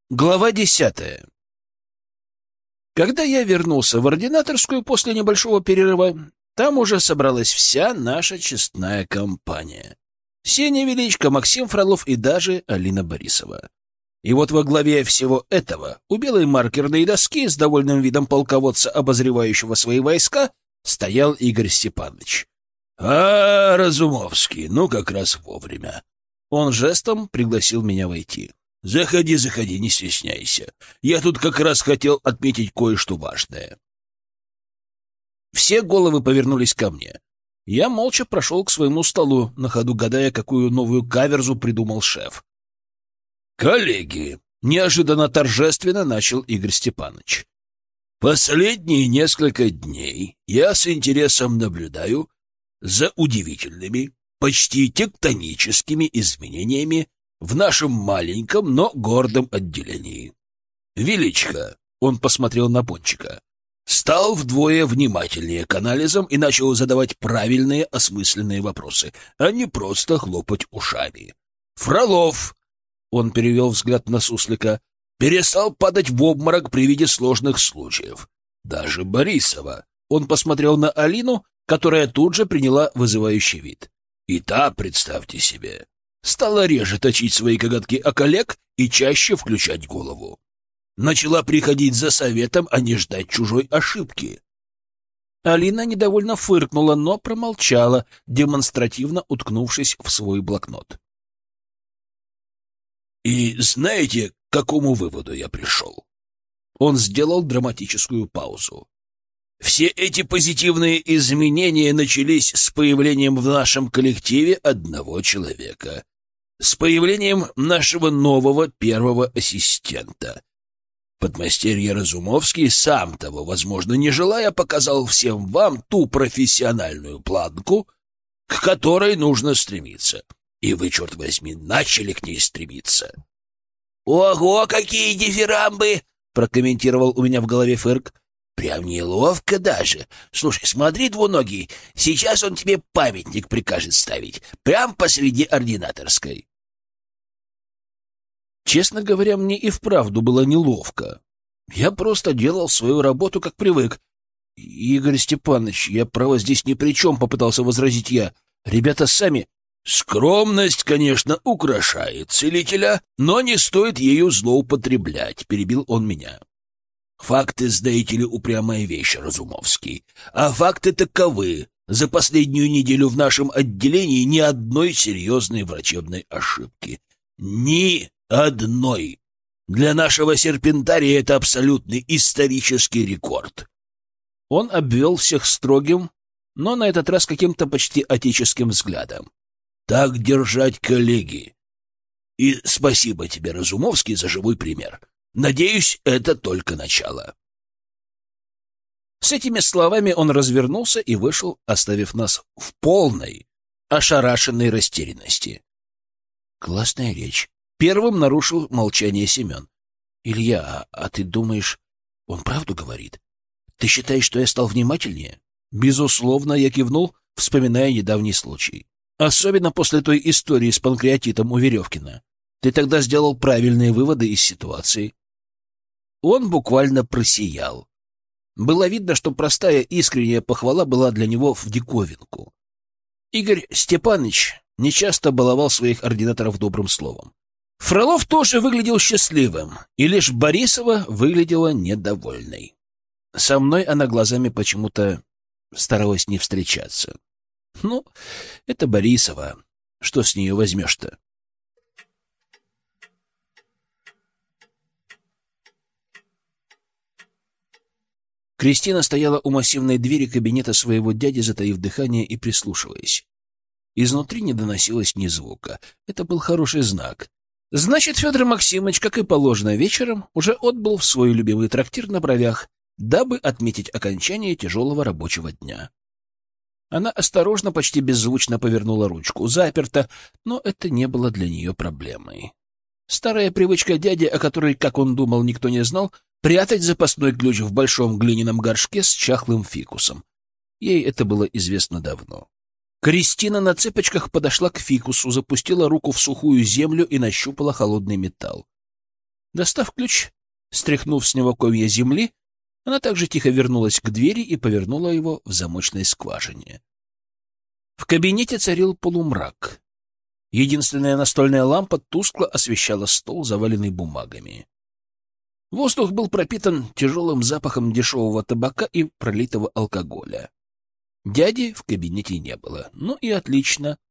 Глава 10. Когда я вернулся в ординаторскую после небольшого перерыва, там уже собралась вся наша честная компания. Сеня Величко, Максим Фролов и даже Алина Борисова. И вот во главе всего этого, у белой маркерной доски с довольным видом полководца, обозревающего свои войска, стоял Игорь Степанович. Разумовский, ну как раз вовремя. Он жестом пригласил меня войти. Заходи, не стесняйся. Я тут как раз хотел отметить кое-что важное. Все головы повернулись ко мне. Я молча прошел к своему столу, на ходу гадая, какую новую каверзу придумал шеф. Коллеги, неожиданно торжественно начал Игорь Степанович. Последние несколько дней я с интересом наблюдаю за удивительными, почти тектоническими изменениями в нашем маленьком, но гордом отделении. Величко, он посмотрел на Пончика, стал вдвое внимательнее к анализам и начал задавать правильные, осмысленные вопросы, а не просто хлопать ушами. Фролов, он перевел взгляд на Суслика, перестал падать в обморок при виде сложных случаев. Даже Борисова, он посмотрел на Алину, которая тут же приняла вызывающий вид. И та, представьте себе, стала реже точить свои коготки о коллег и чаще включать голову. Начала приходить за советом, а не ждать чужой ошибки. Алина недовольно фыркнула, но промолчала, демонстративно уткнувшись в свой блокнот. И знаете, к какому выводу я пришел? Он сделал драматическую паузу. Все эти позитивные изменения начались с появлением в нашем коллективе одного человека. С появлением нашего нового первого ассистента. Подмастерье Разумовский, сам того, возможно, не желая, показал всем вам ту профессиональную планку, к которой нужно стремиться. И вы, черт возьми, начали к ней стремиться. «Ого, какие дифирамбы!» — прокомментировал у меня в голове Фырк. «Прям неловко даже. Слушай, смотри, двуногий, сейчас он тебе памятник прикажет ставить, прям посреди ординаторской». Честно говоря, мне и вправду было неловко. Я просто делал свою работу, как привык. «Игорь Степанович, я, право, здесь ни при чем», — попытался возразить я. «Ребята сами...» «Скромность, конечно, украшает целителя, но не стоит ею злоупотреблять», — перебил он меня. «Факты, знаете ли, упрямая вещь, Разумовский. А факты таковы. За последнюю неделю в нашем отделении ни одной серьезной врачебной ошибки. Ни одной. Для нашего серпентария это абсолютный исторический рекорд». Он обвел всех строгим, но на этот раз каким-то почти отеческим взглядом. «Так держать, коллеги. И спасибо тебе, Разумовский, за живой пример. Надеюсь, это только начало». С этими словами он развернулся и вышел, оставив нас в полной, ошарашенной растерянности. «Классная речь». Первым нарушил молчание Семен. «Илья, а ты думаешь, он правду говорит? Ты считаешь, что я стал внимательнее?» «Безусловно», — я кивнул, вспоминая недавний случай. «Особенно после той истории с панкреатитом у Веревкина. Ты тогда сделал правильные выводы из ситуации». Он буквально просиял. Было видно, что простая искренняя похвала была для него в диковинку. Игорь Степанович нечасто баловал своих ординаторов добрым словом. Фролов тоже выглядел счастливым, и лишь Борисова выглядела недовольной. Со мной она глазами почему-то старалась не встречаться. Ну, это Борисова. Что с нее возьмешь-то? Кристина стояла у массивной двери кабинета своего дяди, затаив дыхание и прислушиваясь. Изнутри не доносилось ни звука. Это был хороший знак. Значит, Федор Максимович, как и положено вечером, уже отбыл в свой любимый трактир на Бровях, дабы отметить окончание тяжелого рабочего дня. Она осторожно, почти беззвучно повернула ручку. Заперто, но это не было для нее проблемой. Старая привычка дяди, о которой, как он думал, никто не знал, прятать запасной ключ в большом глиняном горшке с чахлым фикусом. Ей это было известно давно. Кристина на цыпочках подошла к фикусу, запустила руку в сухую землю и нащупала холодный металл. Достав ключ, стряхнув с него комья земли, она также тихо вернулась к двери и повернула его в замочной скважине. В кабинете царил полумрак. Единственная настольная лампа тускло освещала стол, заваленный бумагами. Воздух был пропитан тяжелым запахом дешевого табака и пролитого алкоголя. Дяди в кабинете не было. Ну и отлично.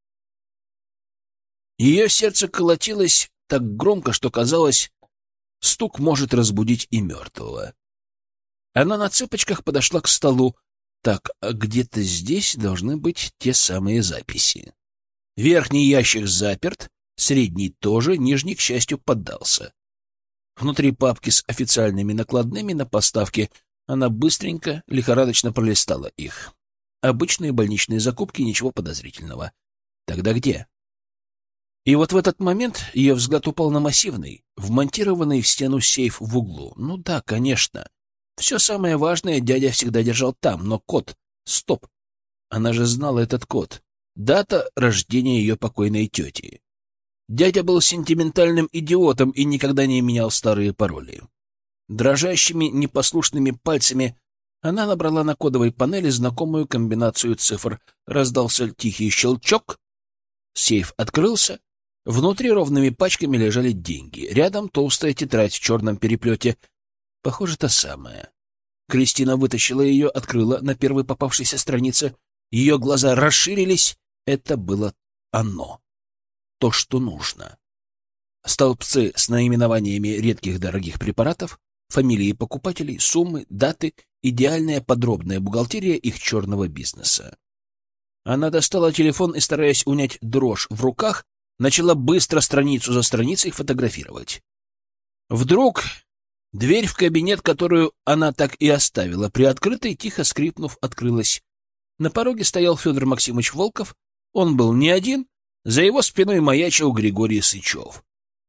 Ее сердце колотилось так громко, что казалось, стук может разбудить и мертвого. Она на цыпочках подошла к столу. Так, а где-то здесь должны быть те самые записи. Верхний ящик заперт, средний тоже, нижний, к счастью, поддался. Внутри папки с официальными накладными на поставки она быстренько, лихорадочно пролистала их. Обычные больничные закупки, ничего подозрительного. Тогда где? И вот в этот момент ее взгляд упал на массивный, вмонтированный в стену сейф в углу. Ну да, конечно. Все самое важное дядя всегда держал там, но код... Стоп! Она же знала этот код. Дата рождения ее покойной тети. Дядя был сентиментальным идиотом и никогда не менял старые пароли. Дрожащими, непослушными пальцами она набрала на кодовой панели знакомую комбинацию цифр. Раздался тихий щелчок. Сейф открылся. Внутри ровными пачками лежали деньги. Рядом толстая тетрадь в черном переплете. Похоже, та самая. Кристина вытащила ее, открыла на первой попавшейся странице. Ее глаза расширились. Это было оно. То, что нужно. Столбцы с наименованиями редких дорогих препаратов, фамилии покупателей, суммы, даты, идеальная подробная бухгалтерия их черного бизнеса. Она достала телефон и, стараясь унять дрожь в руках, начала быстро страницу за страницей фотографировать. Вдруг дверь в кабинет, которую она так и оставила приоткрытой, тихо скрипнув, открылась. На пороге стоял Федор Максимович Волков. Он был не один, за его спиной маячил Григорий Сычев.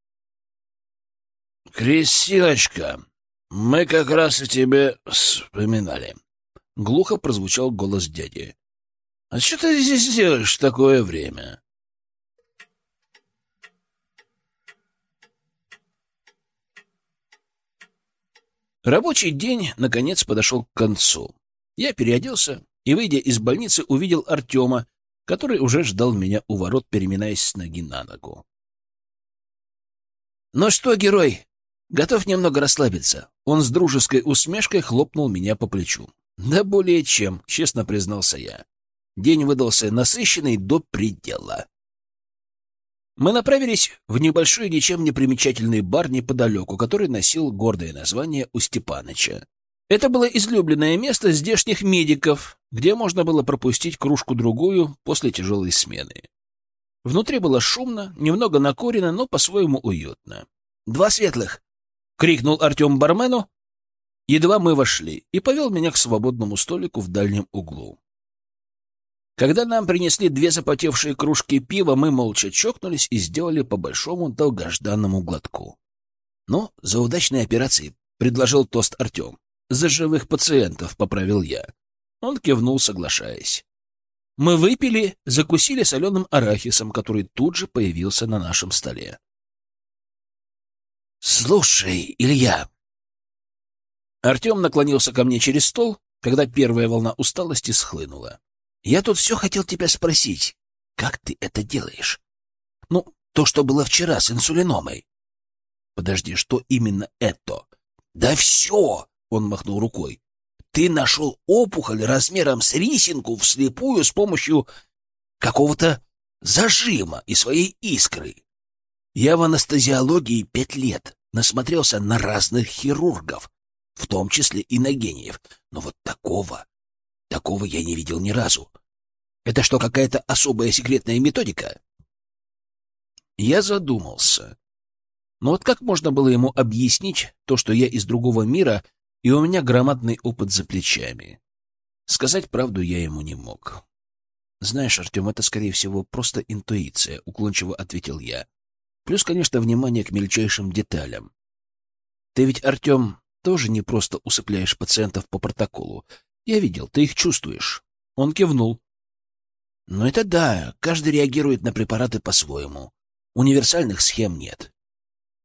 — Кристиночка, мы как раз о тебе вспоминали. Глухо прозвучал голос дяди. — А что ты здесь делаешь в такое время? Рабочий день, наконец, подошел к концу. Я переоделся и, выйдя из больницы, увидел Артема, который уже ждал меня у ворот, переминаясь с ноги на ногу. — Ну что, герой, готов немного расслабиться? Он с дружеской усмешкой хлопнул меня по плечу. — Да более чем, — честно признался я. День выдался насыщенный до предела. Мы направились в небольшой, ничем не примечательный бар неподалеку, который носил гордое название у Степаныча. Это было излюбленное место здешних медиков, где можно было пропустить кружку-другую после тяжелой смены. Внутри было шумно, немного накурено, но по-своему уютно. «Два светлых!» — крикнул Артем бармену. Едва мы вошли, и повел меня к свободному столику в дальнем углу. Когда нам принесли две запотевшие кружки пива, мы молча чокнулись и сделали по большому долгожданному глотку. «Ну, за удачные операции!» — предложил тост Артем. «За живых пациентов», — поправил я. Он кивнул, соглашаясь. Мы выпили, закусили соленым арахисом, который тут же появился на нашем столе. «Слушай, Илья...» Артем наклонился ко мне через стол, когда первая волна усталости схлынула. «Я тут все хотел тебя спросить. Как ты это делаешь? Ну, то, что было вчера с инсулиномой». «Подожди, что именно это?» «Да все!» — он махнул рукой. «Ты нашел опухоль размером с рисинку вслепую с помощью какого-то зажима и своей искры. Я в анестезиологии 5 лет, насмотрелся на разных хирургов, в том числе и на гениев, но вот такого я не видел ни разу. Это что, какая-то особая секретная методика?» Я задумался. Но вот как можно было ему объяснить то, что я из другого мира, и у меня громадный опыт за плечами? Сказать правду я ему не мог. «Знаешь, Артем, это, скорее всего, просто интуиция», — уклончиво ответил я. «Плюс, конечно, внимание к мельчайшим деталям. Ты ведь, Артем, тоже не просто усыпляешь пациентов по протоколу. Я видел, ты их чувствуешь». Он кивнул. «Ну это да, каждый реагирует на препараты по-своему. Универсальных схем нет.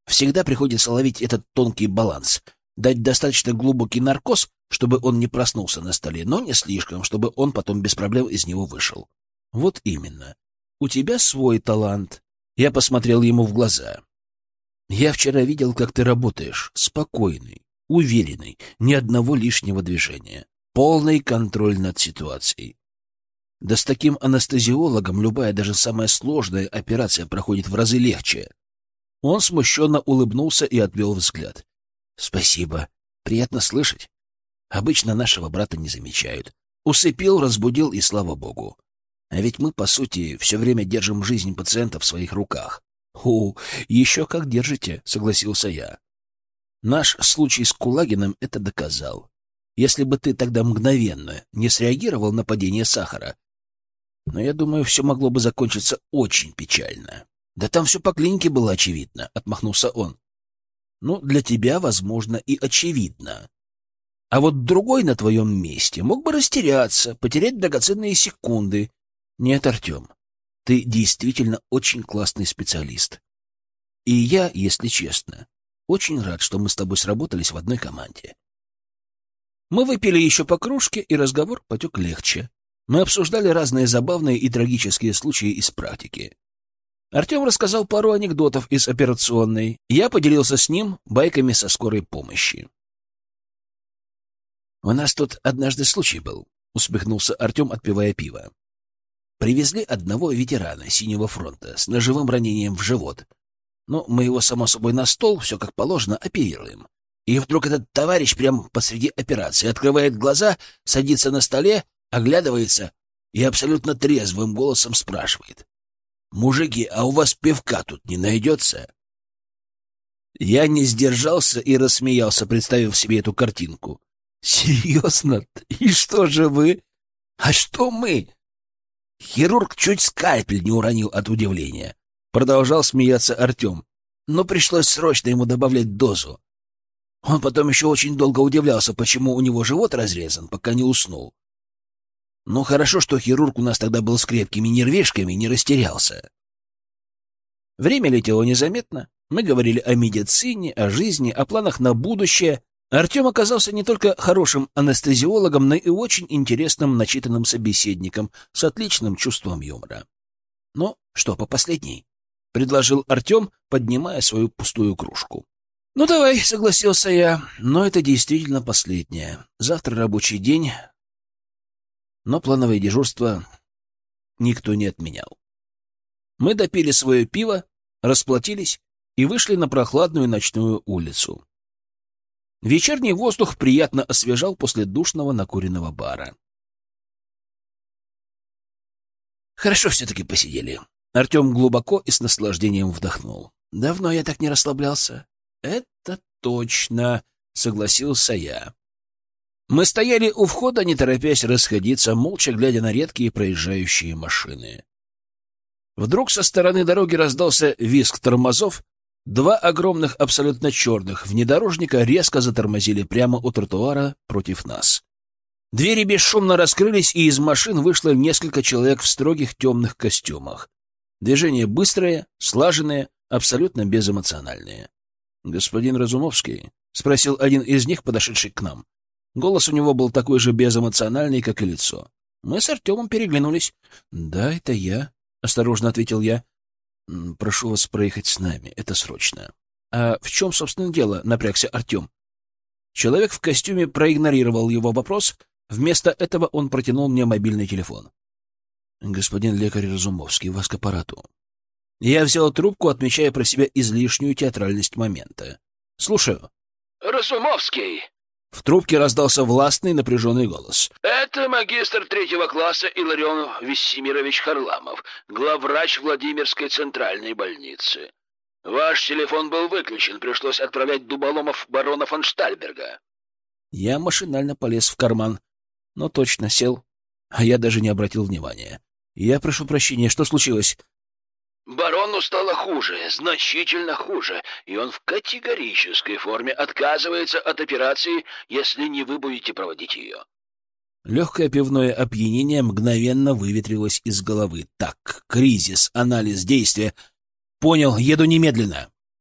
Всегда приходится ловить этот тонкий баланс, дать достаточно глубокий наркоз, чтобы он не проснулся на столе, но не слишком, чтобы он потом без проблем из него вышел. Вот именно. У тебя свой талант. Я посмотрел ему в глаза. Я вчера видел, как ты работаешь. Спокойный, уверенный, ни одного лишнего движения. Полный контроль над ситуацией. Да с таким анестезиологом любая, даже самая сложная операция проходит в разы легче. Он смущенно улыбнулся и отвел взгляд. Спасибо. Приятно слышать. Обычно нашего брата не замечают. Усыпил, разбудил, и слава богу. А ведь мы, по сути, все время держим жизнь пациента в своих руках. Еще как держите, согласился я. Наш случай с Кулагиным это доказал. Если бы ты тогда мгновенно не среагировал на падение сахара, но я думаю, все могло бы закончиться очень печально. Да там все по клинике было очевидно, отмахнулся он. Ну, для тебя, возможно, и очевидно. А вот другой на твоем месте мог бы растеряться, потерять драгоценные секунды. Нет, Артем, ты действительно очень классный специалист. И я, если честно, очень рад, что мы с тобой сработались в одной команде. Мы выпили еще по кружке, и разговор потек легче. Мы обсуждали разные забавные и трагические случаи из практики. Артем рассказал пару анекдотов из операционной. Я поделился с ним байками со скорой помощи. «У нас тут однажды случай был», — усмехнулся Артем, отпивая пиво. «Привезли одного ветерана Синего фронта с ножевым ранением в живот. Ну, мы его, само собой, на стол, все как положено, оперируем. И вдруг этот товарищ прямо посреди операции открывает глаза, садится на столе, оглядывается и абсолютно трезвым голосом спрашивает: «Мужики, а у вас пивка тут не найдется?» Я не сдержался и рассмеялся, представив себе эту картинку. «Серьезно? И что же вы?» «А что мы?» Хирург чуть скальпель не уронил от удивления. Продолжал смеяться Артем. Но пришлось срочно ему добавлять дозу. Он потом еще очень долго удивлялся, почему у него живот разрезан, пока не уснул. Ну, хорошо, что хирург у нас тогда был с крепкими нервишками и не растерялся. Время летело незаметно. Мы говорили о медицине, о жизни, о планах на будущее. Артем оказался не только хорошим анестезиологом, но и очень интересным начитанным собеседником с отличным чувством юмора. «Ну, что, по последней?» — предложил Артем, поднимая свою пустую кружку. «Ну, давай», — согласился я, — «но это действительно последнее. Завтра рабочий день, но плановое дежурство никто не отменял». Мы допили свое пиво, расплатились и вышли на прохладную ночную улицу. Вечерний воздух приятно освежал после душного накуренного бара. Хорошо все-таки посидели. Артем глубоко и с наслаждением вдохнул. Давно я так не расслаблялся. Это точно, согласился я. Мы стояли у входа, не торопясь расходиться, молча глядя на редкие проезжающие машины. Вдруг со стороны дороги раздался визг тормозов. Два огромных, абсолютно черных внедорожника резко затормозили прямо у тротуара против нас. Двери бесшумно раскрылись, и из машин вышло несколько человек в строгих темных костюмах. Движения быстрые, слаженные, абсолютно безэмоциональные. «Господин Разумовский?» — спросил один из них, подошедший к нам. Голос у него был такой же безэмоциональный, как и лицо. Мы с Артемом переглянулись. «Да, это я», — осторожно ответил я. «Прошу вас проехать с нами, это срочно». «А в чем, собственно, дело?» — напрягся Артем. Человек в костюме проигнорировал его вопрос. Вместо этого он протянул мне мобильный телефон. «Господин лекарь Разумовский, вас к аппарату». Я взял трубку, отмечая про себя излишнюю театральность момента. «Слушаю». «Разумовский!» В трубке раздался властный напряженный голос. «Это магистр 3-го класса Илларион Вессимирович Харламов, главврач Владимирской центральной больницы. Ваш телефон был выключен, пришлось отправлять дуболомов барона фон Штальберга». Я машинально полез в карман, но точно сел, а я даже не обратил внимания. «Я прошу прощения, что случилось?» «Барону стало хуже, значительно хуже, и он в категорической форме отказывается от операции, если не вы будете проводить ее». Легкое пивное опьянение мгновенно выветрилось из головы. «Так, кризис, анализ, действия. Понял, еду немедленно».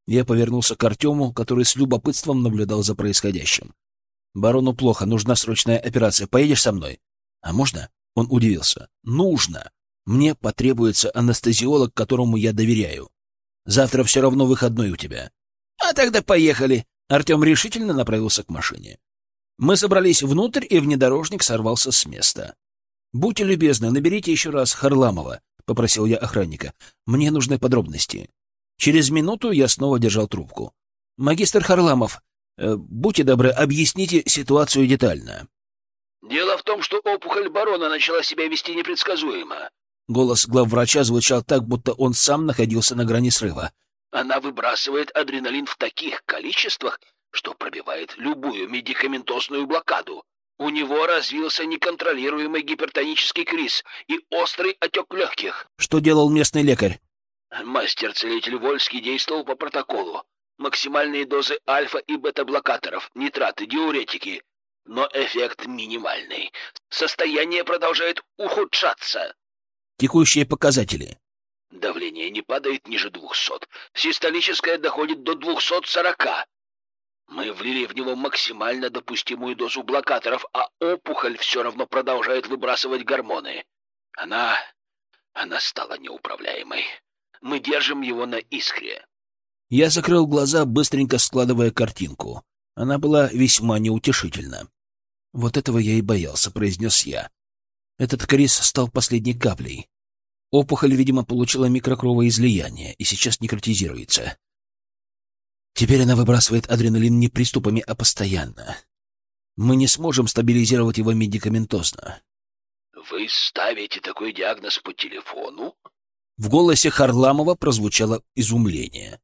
Я повернулся к Артему, который с любопытством наблюдал за происходящим. «Барону плохо, нужна срочная операция. Поедешь со мной?» «А можно?» Он удивился. «Нужно. Мне потребуется анестезиолог, которому я доверяю. Завтра все равно выходной у тебя». «А тогда поехали!» Артем решительно направился к машине. Мы забрались внутрь, и внедорожник сорвался с места. «Будьте любезны, наберите еще раз Харламова», — попросил я охранника. «Мне нужны подробности». Через минуту я снова держал трубку. «Магистр Харламов, будьте добры, объясните ситуацию детально». «Дело в том, что опухоль барона начала себя вести непредсказуемо». Голос главврача звучал так, будто он сам находился на грани срыва. «Она выбрасывает адреналин в таких количествах, что пробивает любую медикаментозную блокаду. У него развился неконтролируемый гипертонический криз и острый отек легких». «Что делал местный лекарь?» Мастер-целитель Вольский действовал по протоколу. Максимальные дозы альфа и бета-блокаторов, нитраты, диуретики. Но эффект минимальный. Состояние продолжает ухудшаться. Текущие показатели. Давление не падает ниже 200. Систолическое доходит до 240. Мы влили в него максимально допустимую дозу блокаторов, а опухоль все равно продолжает выбрасывать гормоны. Она стала неуправляемой. Мы держим его на искре. Я закрыл глаза, быстренько складывая картинку. Она была весьма неутешительна. «Вот этого я и боялся», — произнес я. Этот криз стал последней каплей. Опухоль, видимо, получила микрокровоизлияние и сейчас некротизируется. Теперь она выбрасывает адреналин не приступами, а постоянно. Мы не сможем стабилизировать его медикаментозно. «Вы ставите такой диагноз по телефону?» В голосе Харламова прозвучало изумление.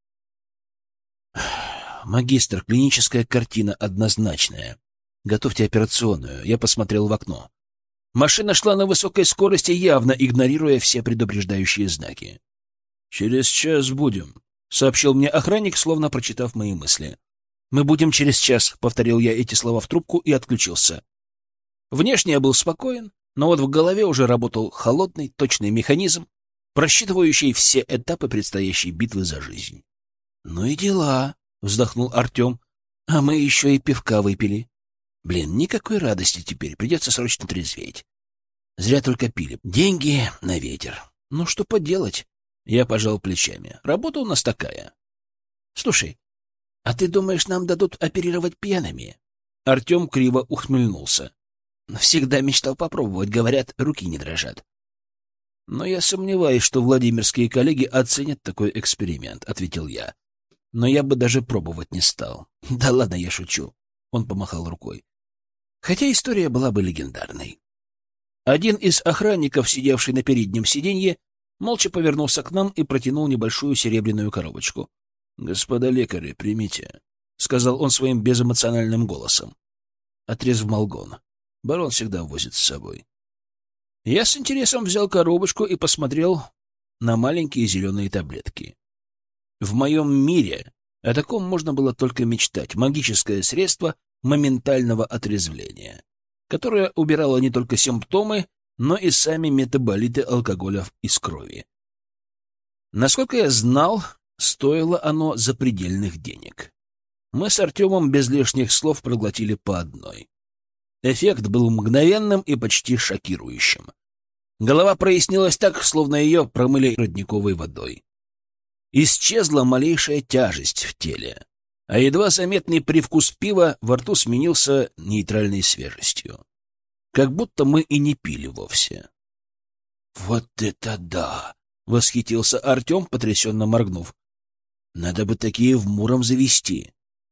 «Магистр, клиническая картина однозначная. Готовьте операционную». Я посмотрел в окно. Машина шла на высокой скорости, явно игнорируя все предупреждающие знаки. «Через час будем», — сообщил мне охранник, словно прочитав мои мысли. «Мы будем через час», — повторил я эти слова в трубку и отключился. Внешне я был спокоен, но вот в голове уже работал холодный, точный механизм, просчитывающий все этапы предстоящей битвы за жизнь. «Ну и дела», — вздохнул Артем. «А мы еще и пивка выпили. Блин, никакой радости теперь, придется срочно трезветь. Зря только пили. Деньги на ветер. Ну что поделать?» Я пожал плечами. «Работа у нас такая». «Слушай, а ты думаешь, нам дадут оперировать пьяными?» Артем криво ухмыльнулся. «Всегда мечтал попробовать, говорят, руки не дрожат». «Но я сомневаюсь, что владимирские коллеги оценят такой эксперимент», — ответил я. «Но я бы даже пробовать не стал». «Да ладно, я шучу», — он помахал рукой. «Хотя история была бы легендарной». Один из охранников, сидевший на переднем сиденье, молча повернулся к нам и протянул небольшую серебряную коробочку. «Господа лекари, примите», — сказал он своим безэмоциональным голосом. «Отрез в Малгон. Барон всегда возит с собой». Я с интересом взял коробочку и посмотрел на маленькие зеленые таблетки. В моем мире о таком можно было только мечтать. Магическое средство моментального отрезвления, которое убирало не только симптомы, но и сами метаболиты алкоголя из крови. Насколько я знал, стоило оно запредельных денег. Мы с Артемом без лишних слов проглотили по одной. Эффект был мгновенным и почти шокирующим. Голова прояснилась так, словно ее промыли родниковой водой. Исчезла малейшая тяжесть в теле, а едва заметный привкус пива во рту сменился нейтральной свежестью. Как будто мы и не пили вовсе. «Вот это да!» — восхитился Артем, потрясенно моргнув. «Надо бы такие в Муром завести».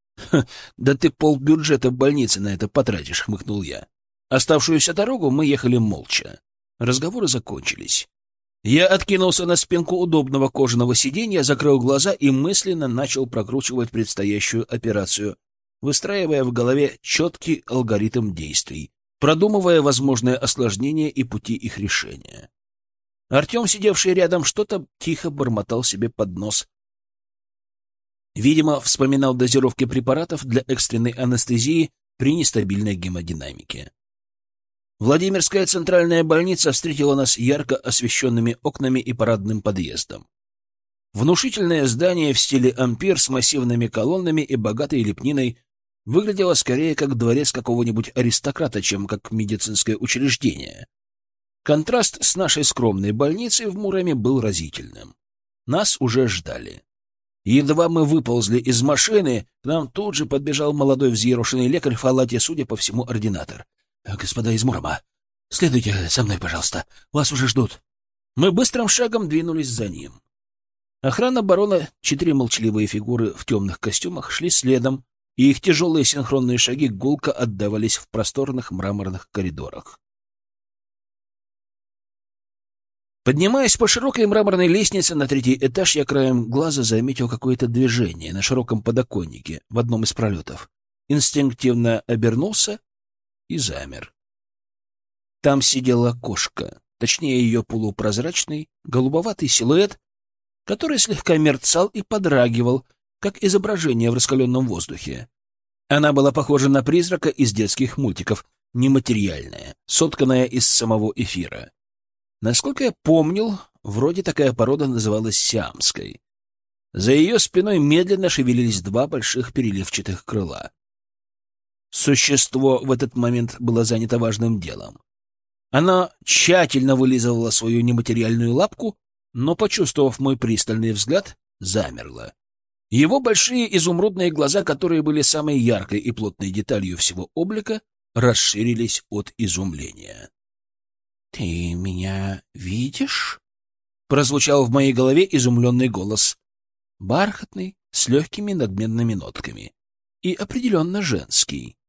«Да ты полбюджета больницы на это потратишь», — хмыкнул я. Оставшуюся дорогу мы ехали молча. Разговоры закончились. Я откинулся на спинку удобного кожаного сиденья, закрыл глаза и мысленно начал прокручивать предстоящую операцию, выстраивая в голове четкий алгоритм действий, продумывая возможные осложнения и пути их решения. Артем, сидевший рядом, что-то тихо бормотал себе под нос. Видимо, вспоминал дозировки препаратов для экстренной анестезии при нестабильной гемодинамике. Владимирская центральная больница встретила нас ярко освещенными окнами и парадным подъездом. Внушительное здание в стиле ампир с массивными колоннами и богатой лепниной выглядело скорее как дворец какого-нибудь аристократа, чем как медицинское учреждение. Контраст с нашей скромной больницей в Муроме был разительным. Нас уже ждали. Едва мы выползли из машины, к нам тут же подбежал молодой взъерошенный лекарь в халате, судя по всему, ординатор. «Господа из Мурома, следуйте со мной, пожалуйста. Вас уже ждут». Мы быстрым шагом двинулись за ним. Охрана барона, 4 молчаливые фигуры в темных костюмах, шли следом, и их тяжелые синхронные шаги гулко отдавались в просторных мраморных коридорах. Поднимаясь по широкой мраморной лестнице на 3-й этаж, я краем глаза заметил какое-то движение на широком подоконнике в одном из пролетов. Инстинктивно обернулся и замер. Там сидела кошка, точнее ее полупрозрачный, голубоватый силуэт, который слегка мерцал и подрагивал, как изображение в раскаленном воздухе. Она была похожа на призрака из детских мультиков, нематериальная, сотканная из самого эфира. Насколько я помнил, вроде такая порода называлась сиамской. За ее спиной медленно шевелились 2 больших переливчатых крыла. Существо в этот момент было занято важным делом. Она тщательно вылизывала свою нематериальную лапку, но, почувствовав мой пристальный взгляд, замерла. Его большие изумрудные глаза, которые были самой яркой и плотной деталью всего облика, расширились от изумления. «Ты меня видишь?» — прозвучал в моей голове изумленный голос. Бархатный, с легкими надменными нотками. И определенно женский.